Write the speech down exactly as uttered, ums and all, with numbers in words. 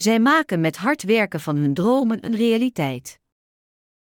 Zij maken met hard werken van hun dromen een realiteit.